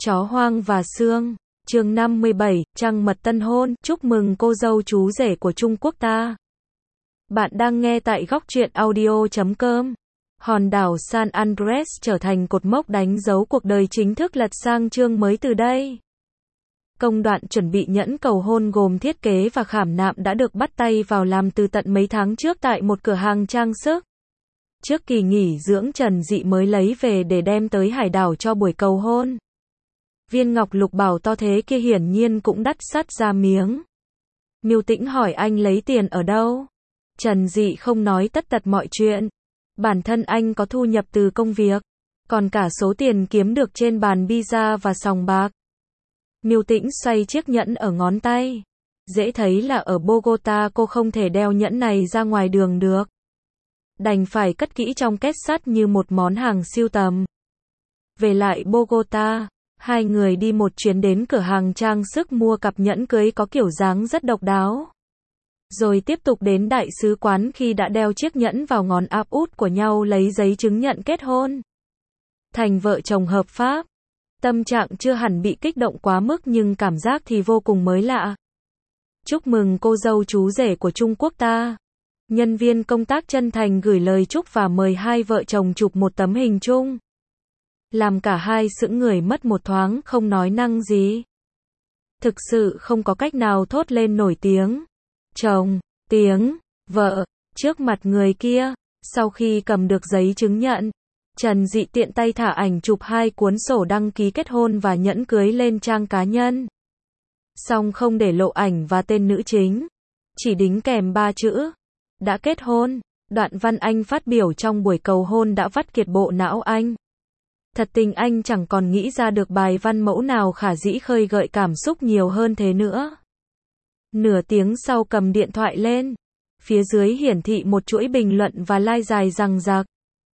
Chó hoang và xương. Chương 57, trăng mật tân hôn, chúc mừng cô dâu chú rể của Trung Quốc ta. Bạn đang nghe tại góc truyện audio.com. Hòn đảo San Andres trở thành cột mốc đánh dấu cuộc đời chính thức lật sang chương mới từ đây. Công đoạn chuẩn bị nhẫn cầu hôn gồm thiết kế và khảm nạm đã được bắt tay vào làm từ tận mấy tháng trước tại một cửa hàng trang sức. Trước kỳ nghỉ dưỡng Trần Dị mới lấy về để đem tới hải đảo cho buổi cầu hôn. Viên ngọc lục bảo to thế kia hiển nhiên cũng đắt sắt ra miếng. Miêu Tĩnh hỏi anh lấy tiền ở đâu? Trần Dị không nói tất tật mọi chuyện. Bản thân anh có thu nhập từ công việc, còn cả số tiền kiếm được trên bàn pizza và sòng bạc. Miêu Tĩnh xoay chiếc nhẫn ở ngón tay. Dễ thấy là ở Bogota cô không thể đeo nhẫn này ra ngoài đường được. Đành phải cất kỹ trong két sắt như một món hàng sưu tầm. Về lại Bogota, hai người đi một chuyến đến cửa hàng trang sức mua cặp nhẫn cưới có kiểu dáng rất độc đáo. Rồi tiếp tục đến đại sứ quán khi đã đeo chiếc nhẫn vào ngón áp út của nhau lấy giấy chứng nhận kết hôn. Thành vợ chồng hợp pháp. Tâm trạng chưa hẳn bị kích động quá mức nhưng cảm giác thì vô cùng mới lạ. Chúc mừng cô dâu chú rể của Trung Quốc ta. Nhân viên công tác chân thành gửi lời chúc và mời hai vợ chồng chụp một tấm hình chung. Làm cả hai sững người mất một thoáng không nói năng gì. Thực sự không có cách nào thốt lên nổi tiếng chồng, tiếng vợ trước mặt người kia. Sau khi cầm được giấy chứng nhận, Trần Dị tiện tay thả ảnh chụp hai cuốn sổ đăng ký kết hôn và nhẫn cưới lên trang cá nhân. Song không để lộ ảnh và tên nữ chính, chỉ đính kèm 3 chữ: đã kết hôn. Đoạn văn anh phát biểu trong buổi cầu hôn đã vắt kiệt bộ não anh. Thật tình anh chẳng còn nghĩ ra được bài văn mẫu nào khả dĩ khơi gợi cảm xúc nhiều hơn thế nữa. Nửa tiếng sau cầm điện thoại lên, phía dưới hiển thị một chuỗi bình luận và like dài dằng dặc.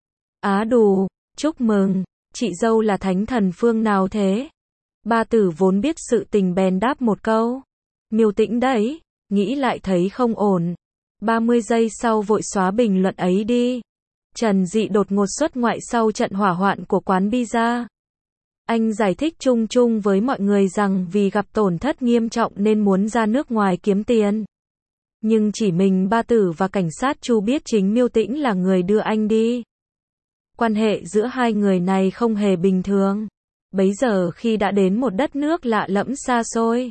Á đù, chúc mừng, chị dâu là thánh thần phương nào thế? Ba tử vốn biết sự tình bèn đáp một câu: Miêu Tĩnh đấy. Nghĩ lại thấy không ổn. 30 giây sau vội xóa bình luận ấy đi. Trần Dị đột ngột xuất ngoại sau trận hỏa hoạn của quán pizza. Anh giải thích chung chung với mọi người rằng vì gặp tổn thất nghiêm trọng nên muốn ra nước ngoài kiếm tiền. Nhưng chỉ mình ba tử và cảnh sát Chu biết chính Miêu Tĩnh là người đưa anh đi. Quan hệ giữa hai người này không hề bình thường. Bấy giờ khi đã đến một đất nước lạ lẫm xa xôi,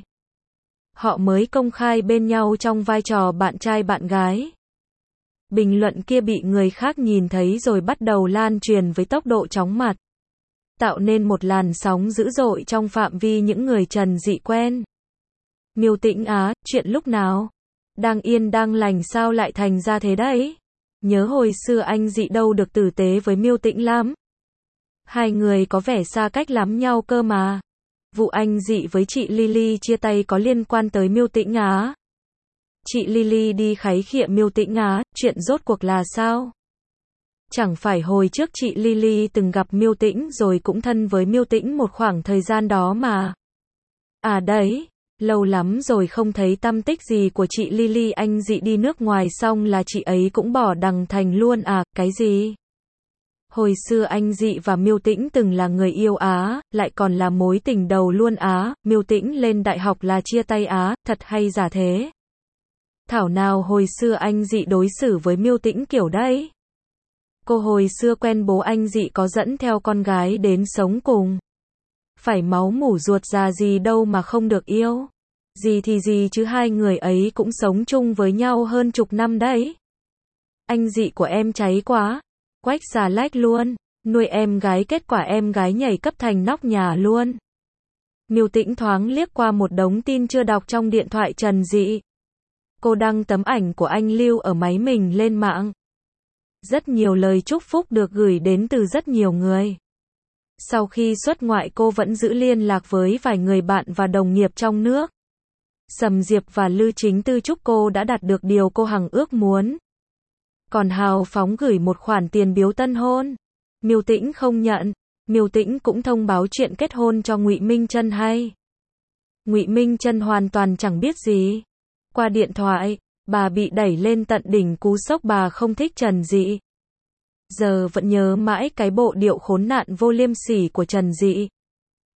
họ mới công khai bên nhau trong vai trò bạn trai bạn gái. Bình luận kia bị người khác nhìn thấy rồi bắt đầu lan truyền với tốc độ chóng mặt, tạo nên một làn sóng dữ dội trong phạm vi những người Trần Dị quen. Miêu Tĩnh á, chuyện lúc nào? Đang yên đang lành sao lại thành ra thế đấy? Nhớ hồi xưa anh Dị đâu được tử tế với Miêu Tĩnh lắm. Hai người có vẻ xa cách lắm nhau cơ mà. Vụ anh Dị với chị Lily chia tay có liên quan tới Miêu Tĩnh á? Chị Lily đi khấy khịa Miêu Tĩnh á, chuyện rốt cuộc là sao? Chẳng phải hồi trước chị Lily từng gặp Miêu Tĩnh rồi cũng thân với Miêu Tĩnh một khoảng thời gian đó mà. À đấy, lâu lắm rồi không thấy tăm tích gì của chị Lily. Anh Dị đi nước ngoài xong là chị ấy cũng bỏ đằng thành luôn à, cái gì? Hồi xưa anh Dị và Miêu Tĩnh từng là người yêu á, lại còn là mối tình đầu luôn á. Miêu Tĩnh lên đại học là chia tay á, thật hay giả thế? Thảo nào hồi xưa anh Dị đối xử với Miêu Tĩnh kiểu đấy. Cô hồi xưa quen bố anh Dị có dẫn theo con gái đến sống cùng. Phải máu mủ ruột già gì đâu mà không được yêu. Gì thì gì chứ hai người ấy cũng sống chung với nhau hơn chục năm đấy. Anh Dị của em cháy quá. Quách xà lách luôn. Nuôi em gái kết quả em gái nhảy cấp thành nóc nhà luôn. Miêu Tĩnh thoáng liếc qua một đống tin chưa đọc trong điện thoại Trần Dị. Cô đăng tấm ảnh của anh lưu ở máy mình lên mạng. Rất nhiều lời chúc phúc được gửi đến từ rất nhiều người. Sau khi xuất ngoại cô vẫn giữ liên lạc với vài người bạn và đồng nghiệp trong nước. Sầm Diệp và Lư Chính Tư chúc cô đã đạt được điều cô hằng ước muốn. Còn hào phóng gửi một khoản tiền biếu tân hôn. Miêu Tĩnh không nhận. Miêu Tĩnh cũng thông báo chuyện kết hôn cho Ngụy Minh Trân hay. Ngụy Minh Trân hoàn toàn chẳng biết gì. Qua điện thoại, bà bị đẩy lên tận đỉnh cú sốc, bà không thích Trần Dị. Giờ vẫn nhớ mãi cái bộ điệu khốn nạn vô liêm sỉ của Trần Dị.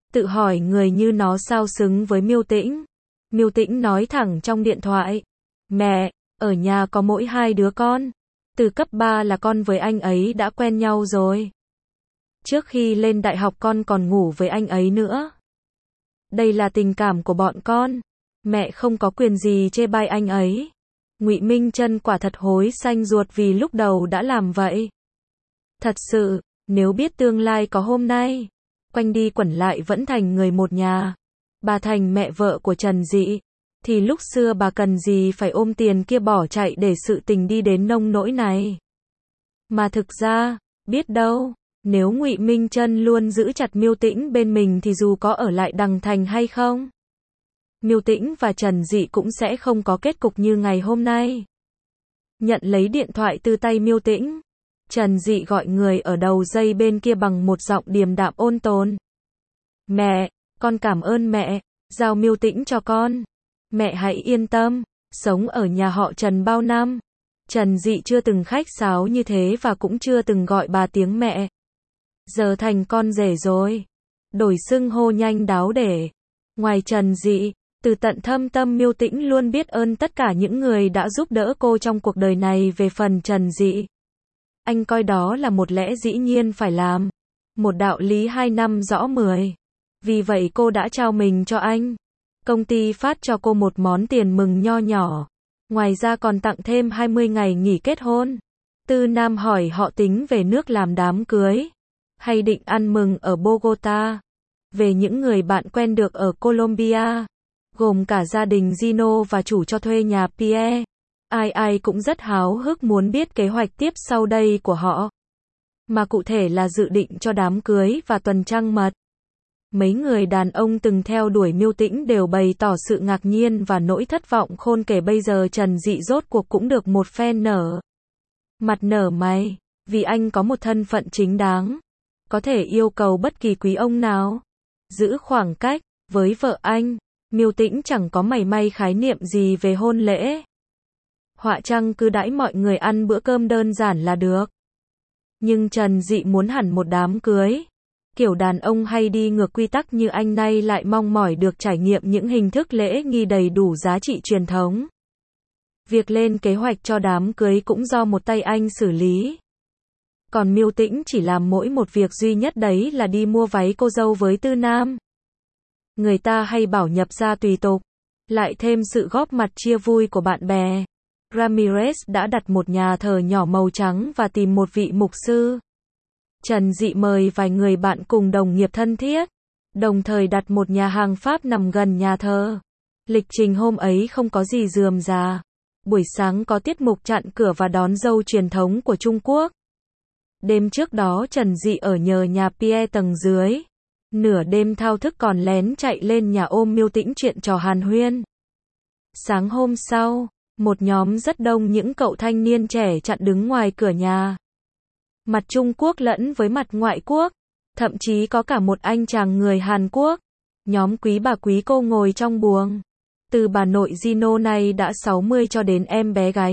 Tự hỏi người như nó sao xứng với Miêu Tĩnh. Miêu Tĩnh nói thẳng trong điện thoại. Mẹ, ở nhà có mỗi 2 đứa con. Từ cấp 3 là con với anh ấy đã quen nhau rồi. Trước khi lên đại học con còn ngủ với anh ấy nữa. Đây là tình cảm của bọn con. Mẹ không có quyền gì chê bai anh ấy. Ngụy Minh Trân quả thật hối xanh ruột vì lúc đầu đã làm vậy. Thật sự, nếu biết tương lai có hôm nay, quanh đi quẩn lại vẫn thành người một nhà, bà thành mẹ vợ của Trần Dị, thì lúc xưa bà cần gì phải ôm tiền kia bỏ chạy để sự tình đi đến nông nỗi này. Mà thực ra, biết đâu, nếu Ngụy Minh Trân luôn giữ chặt Miêu Tĩnh bên mình thì dù có ở lại Đằng Thành hay không, Miêu Tĩnh và Trần Dị cũng sẽ không có kết cục như ngày hôm nay. Nhận lấy điện thoại từ tay Miêu Tĩnh, Trần Dị gọi người ở đầu dây bên kia bằng một giọng điềm đạm ôn tồn. Mẹ, con cảm ơn mẹ, giao Miêu Tĩnh cho con. Mẹ hãy yên tâm, sống ở nhà họ Trần bao năm. Trần Dị chưa từng khách sáo như thế và cũng chưa từng gọi bà tiếng mẹ. Giờ thành con rể rồi. Đổi xưng hô nhanh đáo để. Ngoài Trần Dị, từ tận thâm tâm Miêu Tĩnh luôn biết ơn tất cả những người đã giúp đỡ cô trong cuộc đời này. Về phần Trần Dị, anh coi đó là một lẽ dĩ nhiên phải làm. Một đạo lý 2 năm rõ 10. Vì vậy cô đã trao mình cho anh. Công ty phát cho cô một món tiền mừng nho nhỏ. Ngoài ra còn tặng thêm 20 ngày nghỉ kết hôn. Tư Nam hỏi họ tính về nước làm đám cưới, hay định ăn mừng ở Bogota. Về những người bạn quen được ở Colombia, gồm cả gia đình Gino và chủ cho thuê nhà Pierre. Ai cũng rất háo hức muốn biết kế hoạch tiếp sau đây của họ. Mà cụ thể là dự định cho đám cưới và tuần trăng mật. Mấy người đàn ông từng theo đuổi Miêu Tĩnh đều bày tỏ sự ngạc nhiên và nỗi thất vọng khôn kể bây giờ Trần Dị rốt cuộc cũng được một phen nở mặt nở mày, vì anh có một thân phận chính đáng, có thể yêu cầu bất kỳ quý ông nào. Giữ khoảng cách, với vợ anh, Miêu Tĩnh chẳng có mảy may khái niệm gì về hôn lễ. Họa chăng cứ đãi mọi người ăn bữa cơm đơn giản là được. Nhưng Trần Dị muốn hẳn một đám cưới. Kiểu đàn ông hay đi ngược quy tắc như anh nay lại mong mỏi được trải nghiệm những hình thức lễ nghi đầy đủ giá trị truyền thống. Việc lên kế hoạch cho đám cưới cũng do một tay anh xử lý. Còn Miêu Tĩnh chỉ làm mỗi một việc duy nhất đấy là đi mua váy cô dâu với Tư Nam. Người ta hay bảo nhập gia tùy tục, lại thêm sự góp mặt chia vui của bạn bè. Ramirez đã đặt một nhà thờ nhỏ màu trắng và tìm một vị mục sư. Trần Dị mời vài người bạn cùng đồng nghiệp thân thiết, đồng thời đặt một nhà hàng Pháp nằm gần nhà thờ. Lịch trình hôm ấy không có gì rườm rà. Buổi sáng có tiết mục chặn cửa và đón dâu truyền thống của Trung Quốc. Đêm trước đó Trần Dị ở nhờ nhà Pierre tầng dưới. Nửa đêm thao thức còn lén chạy lên nhà ôm Miêu Tĩnh chuyện trò hàn huyên. Sáng hôm sau, một nhóm rất đông những cậu thanh niên trẻ chặn đứng ngoài cửa nhà. Mặt Trung Quốc lẫn với mặt ngoại quốc, thậm chí có cả một anh chàng người Hàn Quốc. Nhóm quý bà quý cô ngồi trong buồng. Từ bà nội Gino này đã 60 cho đến em bé gái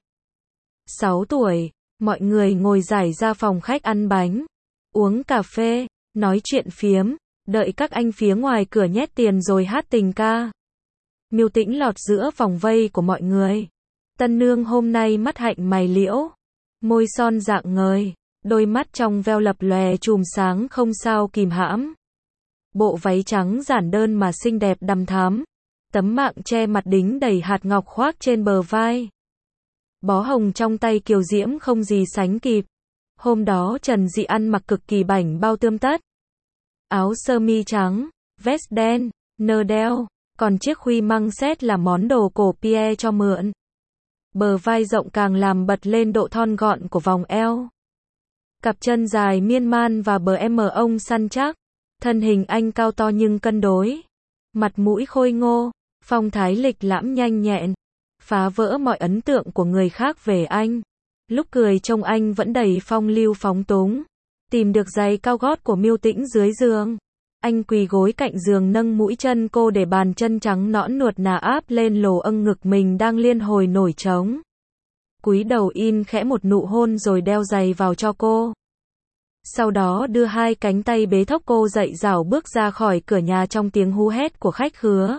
6 tuổi, mọi người ngồi rải ra phòng khách ăn bánh, uống cà phê, nói chuyện phiếm, đợi các anh phía ngoài cửa nhét tiền rồi hát tình ca. Miêu Tĩnh lọt giữa vòng vây của mọi người. Tân nương hôm nay mắt hạnh mày liễu, môi son rạng ngời, đôi mắt trong veo lập lòe chùm sáng không sao kìm hãm. Bộ váy trắng giản đơn mà xinh đẹp đằm thắm, tấm mạng che mặt đính đầy hạt ngọc khoác trên bờ vai. Bó hồng trong tay kiều diễm không gì sánh kịp. Hôm đó Trần Dị ăn mặc cực kỳ bảnh bao tươm tất. Áo sơ mi trắng, vest đen, nơ đeo, còn chiếc khuy măng xét là món đồ cổ Pierre cho mượn. Bờ vai rộng càng làm bật lên độ thon gọn của vòng eo. Cặp chân dài miên man và bờ em ông săn chắc. Thân hình anh cao to nhưng cân đối. Mặt mũi khôi ngô, phong thái lịch lãm nhanh nhẹn, phá vỡ mọi ấn tượng của người khác về anh. Lúc cười trông anh vẫn đầy phong lưu phóng túng. Tìm được giày cao gót của Miêu Tĩnh dưới giường. Anh quỳ gối cạnh giường nâng mũi chân cô để bàn chân trắng nõn nuột nà áp lên lồ âng ngực mình đang liên hồi nổi trống. Cúi đầu in khẽ một nụ hôn rồi đeo giày vào cho cô. Sau đó đưa hai cánh tay bế thốc cô dậy rảo bước ra khỏi cửa nhà trong tiếng hú hét của khách khứa.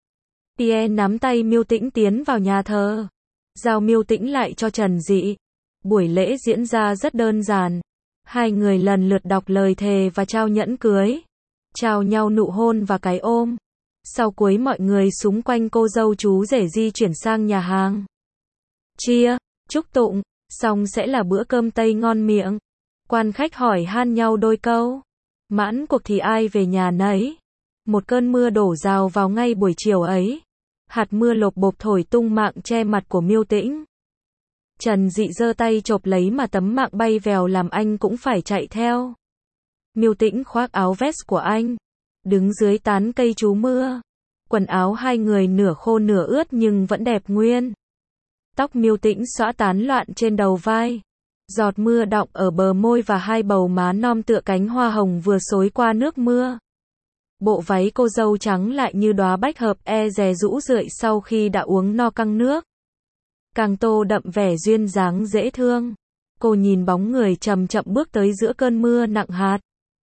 Pierre nắm tay Miêu Tĩnh tiến vào nhà thờ. Giao Miêu Tĩnh lại cho Trần Dị. Buổi lễ diễn ra rất đơn giản. Hai người lần lượt đọc lời thề và trao nhẫn cưới. Trao nhau nụ hôn và cái ôm. Sau cuối mọi người xung quanh cô dâu chú rể di chuyển sang nhà hàng. Chia, chúc tụng, xong sẽ là bữa cơm Tây ngon miệng. Quan khách hỏi han nhau đôi câu. Mãn cuộc thì ai về nhà nấy. Một cơn mưa đổ rào vào ngay buổi chiều ấy. Hạt mưa lộp bộp thổi tung mạng che mặt của Miêu Tĩnh. Trần Dị giơ tay chộp lấy mà tấm mạng bay vèo làm anh cũng phải chạy theo. Miêu Tĩnh khoác áo vest của anh. Đứng dưới tán cây trú mưa. Quần áo hai người nửa khô nửa ướt nhưng vẫn đẹp nguyên. Tóc Miêu Tĩnh xõa tán loạn trên đầu vai. Giọt mưa đọng ở bờ môi và hai bầu má non tựa cánh hoa hồng vừa xối qua nước mưa. Bộ váy cô dâu trắng lại như đóa bách hợp dè rũ rượi sau khi đã uống no căng nước. Càng tô đậm vẻ duyên dáng dễ thương. Cô nhìn bóng người chậm chậm bước tới giữa cơn mưa nặng hạt.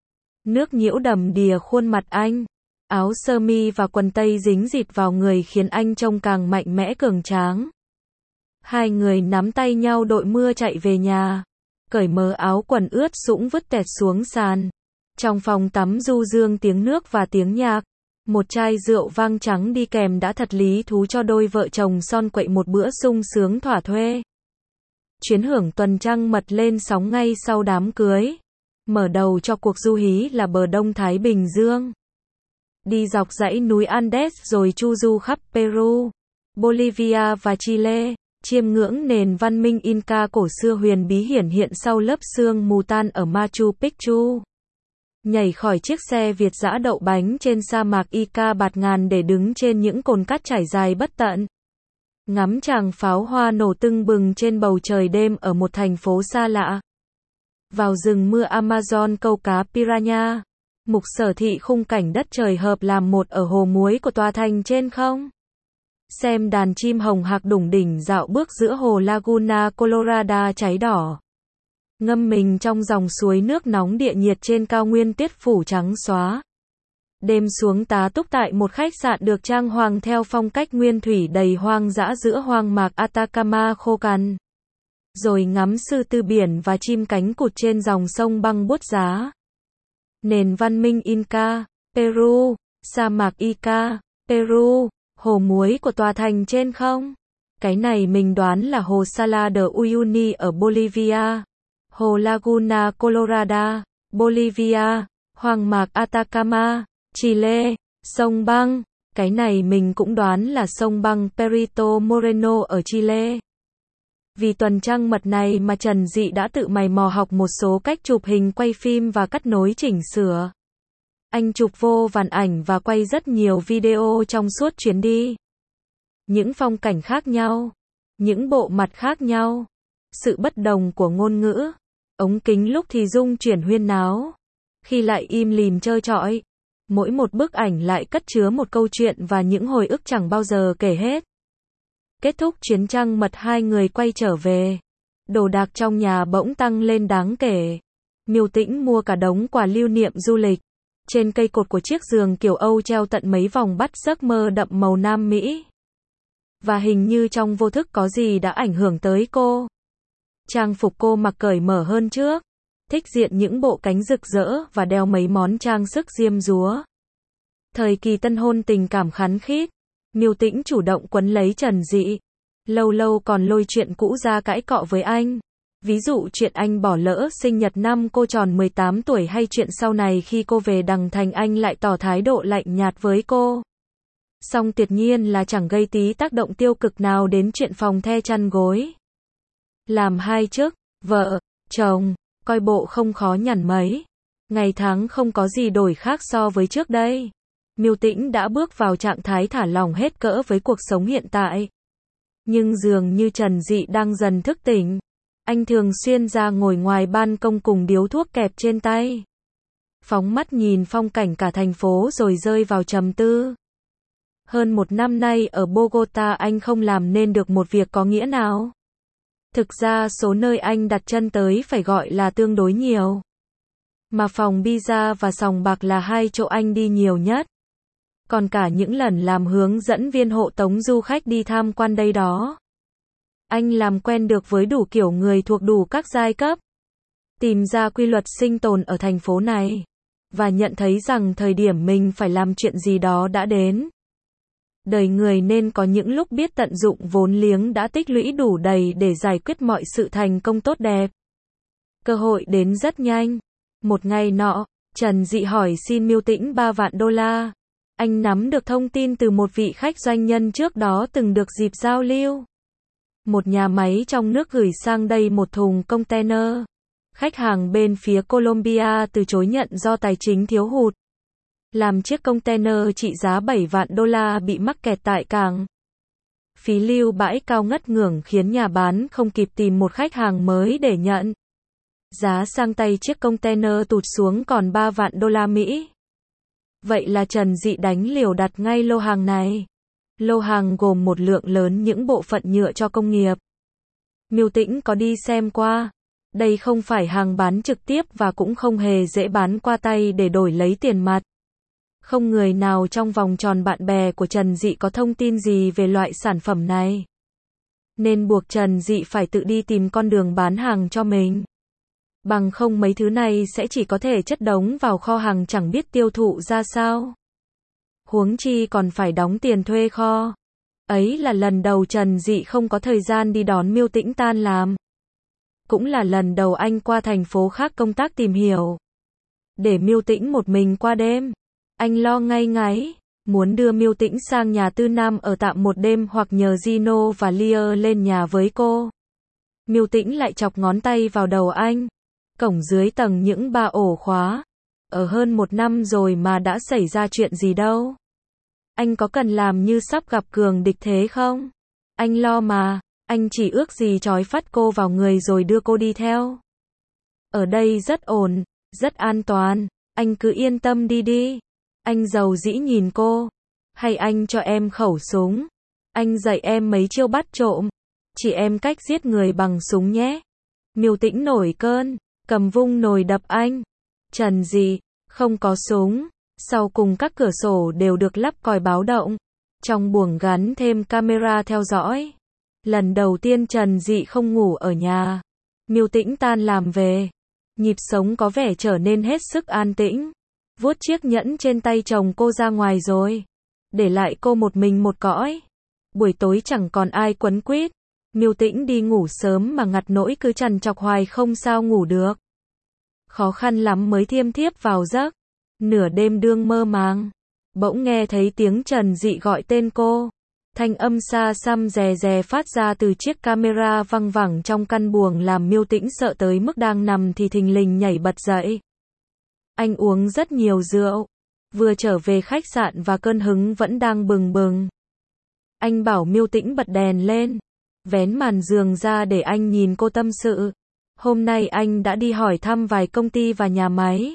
Nước nhiễu đầm đìa khuôn mặt anh. Áo sơ mi và quần tây dính dịt vào người khiến anh trông càng mạnh mẽ cường tráng. Hai người nắm tay nhau đội mưa chạy về nhà. Cởi mớ áo quần ướt sũng vứt tẹt xuống sàn. Trong phòng tắm du dương tiếng nước và tiếng nhạc. Một chai rượu vang trắng đi kèm đã thật lý thú cho đôi vợ chồng son quậy một bữa sung sướng thỏa thuê. Chuyến hưởng tuần trăng mật lên sóng ngay sau đám cưới. Mở đầu cho cuộc du hí là bờ đông Thái Bình Dương. Đi dọc dãy núi Andes rồi chu du khắp Peru, Bolivia và Chile, chiêm ngưỡng nền văn minh Inca cổ xưa huyền bí hiển hiện sau lớp sương mù tan ở Machu Picchu. Nhảy khỏi chiếc xe Việt dã đậu bánh trên sa mạc Ica bạt ngàn để đứng trên những cồn cát trải dài bất tận. Ngắm tràng pháo hoa nổ tưng bừng trên bầu trời đêm ở một thành phố xa lạ. Vào rừng mưa Amazon câu cá piranha. Mục sở thị khung cảnh đất trời hợp làm một ở hồ muối của tòa thành trên không. Xem đàn chim hồng hạc đủng đỉnh dạo bước giữa hồ Laguna Colorada cháy đỏ. Ngâm mình trong dòng suối nước nóng địa nhiệt trên cao nguyên tuyết phủ trắng xóa. Đêm xuống tá túc tại một khách sạn được trang hoàng theo phong cách nguyên thủy đầy hoang dã giữa hoang mạc Atacama khô cằn. Rồi ngắm sư tử biển và chim cánh cụt trên dòng sông băng bút giá. Nền văn minh Inca, Peru, sa mạc Ica, Peru, hồ muối của tòa thành trên không. Cái này mình đoán là hồ Salar de Uyuni ở Bolivia. Hồ Laguna Colorada, Bolivia, hoang mạc Atacama, Chile, sông băng. Cái này mình cũng đoán là sông băng Perito Moreno ở Chile. Vì tuần trăng mật này mà Trần Dị đã tự mày mò học một số cách chụp hình quay phim và cắt nối chỉnh sửa. Anh chụp vô vàn ảnh và quay rất nhiều video trong suốt chuyến đi. Những phong cảnh khác nhau, những bộ mặt khác nhau, sự bất đồng của ngôn ngữ. Ống kính lúc thì rung chuyển huyên náo, khi lại im lìm trơ trọi. Mỗi một bức ảnh lại cất chứa một câu chuyện và những hồi ức chẳng bao giờ kể hết. Kết thúc chuyến trăng mật hai người quay trở về. Đồ đạc trong nhà bỗng tăng lên đáng kể. Miêu Tĩnh mua cả đống quà lưu niệm du lịch. Trên cây cột của chiếc giường kiểu Âu treo tận mấy vòng bắt giấc mơ đậm màu Nam Mỹ. Và hình như trong vô thức có gì đã ảnh hưởng tới cô. Trang phục cô mặc cởi mở hơn trước. Thích diện những bộ cánh rực rỡ và đeo mấy món trang sức diêm dúa. Thời kỳ tân hôn tình cảm khắn khít. Miêu Tĩnh chủ động quấn lấy Trần Dị. Lâu lâu còn lôi chuyện cũ ra cãi cọ với anh. Ví dụ chuyện anh bỏ lỡ sinh nhật năm cô tròn 18 tuổi hay chuyện sau này khi cô về Đằng Thành anh lại tỏ thái độ lạnh nhạt với cô. Song tuyệt nhiên là chẳng gây tí tác động tiêu cực nào đến chuyện phòng the chăn gối. Làm hai chức, vợ, chồng, coi bộ không khó nhằn mấy. Ngày tháng không có gì đổi khác so với trước đây. Miêu Tĩnh đã bước vào trạng thái thả lỏng hết cỡ với cuộc sống hiện tại. Nhưng dường như Trần Dị đang dần thức tỉnh. Anh thường xuyên ra ngồi ngoài ban công cùng điếu thuốc kẹp trên tay. Phóng mắt nhìn phong cảnh cả thành phố rồi rơi vào trầm tư. Hơn một năm nay ở Bogota anh không làm nên được một việc có nghĩa nào. Thực ra số nơi anh đặt chân tới phải gọi là tương đối nhiều. Mà phòng pizza và sòng bạc là hai chỗ anh đi nhiều nhất. Còn cả những lần làm hướng dẫn viên hộ tống du khách đi tham quan đây đó. Anh làm quen được với đủ kiểu người thuộc đủ các giai cấp. Tìm ra quy luật sinh tồn ở thành phố này. Và nhận thấy rằng thời điểm mình phải làm chuyện gì đó đã đến. Đời người nên có những lúc biết tận dụng vốn liếng đã tích lũy đủ đầy để giải quyết mọi sự thành công tốt đẹp. Cơ hội đến rất nhanh. Một ngày nọ, Trần Dị hỏi xin Miêu Tĩnh 3 vạn đô la. Anh nắm được thông tin từ một vị khách doanh nhân trước đó từng được dịp giao lưu. Một nhà máy trong nước gửi sang đây một thùng container. Khách hàng bên phía Colombia từ chối nhận do tài chính thiếu hụt. Làm chiếc container trị giá 7 vạn đô la bị mắc kẹt tại cảng. Phí lưu bãi cao ngất ngưởng khiến nhà bán không kịp tìm một khách hàng mới để nhận. Giá sang tay chiếc container tụt xuống còn 3 vạn đô la Mỹ. Vậy là Trần Dị đánh liều đặt ngay lô hàng này. Lô hàng gồm một lượng lớn những bộ phận nhựa cho công nghiệp. Miêu Tĩnh có đi xem qua. Đây không phải hàng bán trực tiếp và cũng không hề dễ bán qua tay để đổi lấy tiền mặt. Không người nào trong vòng tròn bạn bè của Trần Dị có thông tin gì về loại sản phẩm này. Nên buộc Trần Dị phải tự đi tìm con đường bán hàng cho mình. Bằng không mấy thứ này sẽ chỉ có thể chất đống vào kho hàng chẳng biết tiêu thụ ra sao. Huống chi còn phải đóng tiền thuê kho. Ấy là lần đầu Trần Dị không có thời gian đi đón Miêu Tĩnh tan làm. Cũng là lần đầu anh qua thành phố khác công tác tìm hiểu. Để Miêu Tĩnh một mình qua đêm. Anh lo ngay ngáy, muốn đưa Miêu Tĩnh sang nhà Tư Nam ở tạm một đêm hoặc nhờ Gino và Lia lên nhà với cô. Miêu Tĩnh lại chọc ngón tay vào đầu anh. Cổng dưới tầng những ba ổ khóa. Ở hơn 1 năm rồi mà đã xảy ra chuyện gì đâu. Anh có cần làm như sắp gặp cường địch thế không? Anh lo mà, anh chỉ ước gì trói phát cô vào người rồi đưa cô đi theo. Ở đây rất ổn, rất an toàn, anh cứ yên tâm đi đi. Anh giàu dĩ nhìn cô. Hay anh cho em khẩu súng. Anh dạy em mấy chiêu bắt trộm. Chỉ em cách giết người bằng súng nhé. Miêu Tĩnh nổi cơn, cầm vung nồi đập anh. Trần Dị, không có súng. Sau cùng các cửa sổ đều được lắp còi báo động. Trong buồng gắn thêm camera theo dõi. Lần đầu tiên Trần Dị không ngủ ở nhà. Miêu Tĩnh tan làm về. Nhịp sống có vẻ trở nên hết sức an tĩnh. Vuốt chiếc nhẫn trên tay chồng cô ra ngoài rồi. Để lại cô một mình một cõi. Buổi tối chẳng còn ai quấn quýt. Miêu Tĩnh đi ngủ sớm mà ngặt nỗi cứ trằn trọc hoài không sao ngủ được. Khó khăn lắm mới thiêm thiếp vào giấc. Nửa đêm đương mơ màng. Bỗng nghe thấy tiếng Trần Dị gọi tên cô. Thanh âm xa xăm rè rè phát ra từ chiếc camera văng vẳng trong căn buồng làm Miêu Tĩnh sợ tới mức đang nằm thì thình lình nhảy bật dậy. Anh uống rất nhiều rượu. Vừa trở về khách sạn và cơn hứng vẫn đang bừng bừng. Anh bảo Miêu Tĩnh bật đèn lên. Vén màn giường ra để anh nhìn cô tâm sự. Hôm nay anh đã đi hỏi thăm vài công ty và nhà máy.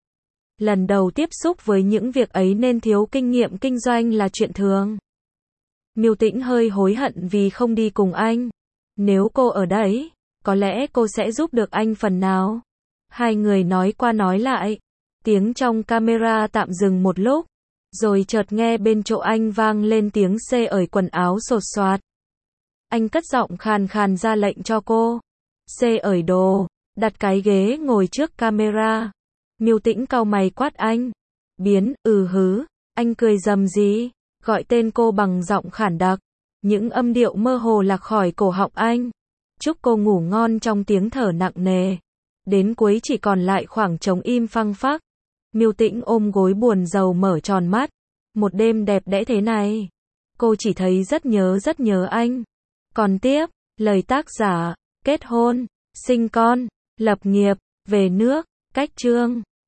Lần đầu tiếp xúc với những việc ấy nên thiếu kinh nghiệm kinh doanh là chuyện thường. Miêu Tĩnh hơi hối hận vì không đi cùng anh. Nếu cô ở đấy, có lẽ cô sẽ giúp được anh phần nào. Hai người nói qua nói lại. Tiếng trong camera tạm dừng một lúc. Rồi chợt nghe bên chỗ anh vang lên tiếng xê ởi quần áo xột xoạt. Anh cất giọng khàn khàn ra lệnh cho cô. Xê ởi đồ, đặt cái ghế ngồi trước camera. Miêu Tĩnh cau mày quát anh. Biến, hứ, anh cười rầm rì, gọi tên cô bằng giọng khản đặc. Những âm điệu mơ hồ lạc khỏi cổ họng anh. Chúc cô ngủ ngon trong tiếng thở nặng nề. Đến cuối chỉ còn lại khoảng trống im phăng phắc. Miêu Tĩnh ôm gối buồn rầu mở tròn mắt. Một đêm đẹp đẽ thế này. Cô chỉ thấy rất nhớ anh. Còn tiếp, lời tác giả, kết hôn, sinh con, lập nghiệp, về nước, cách chương.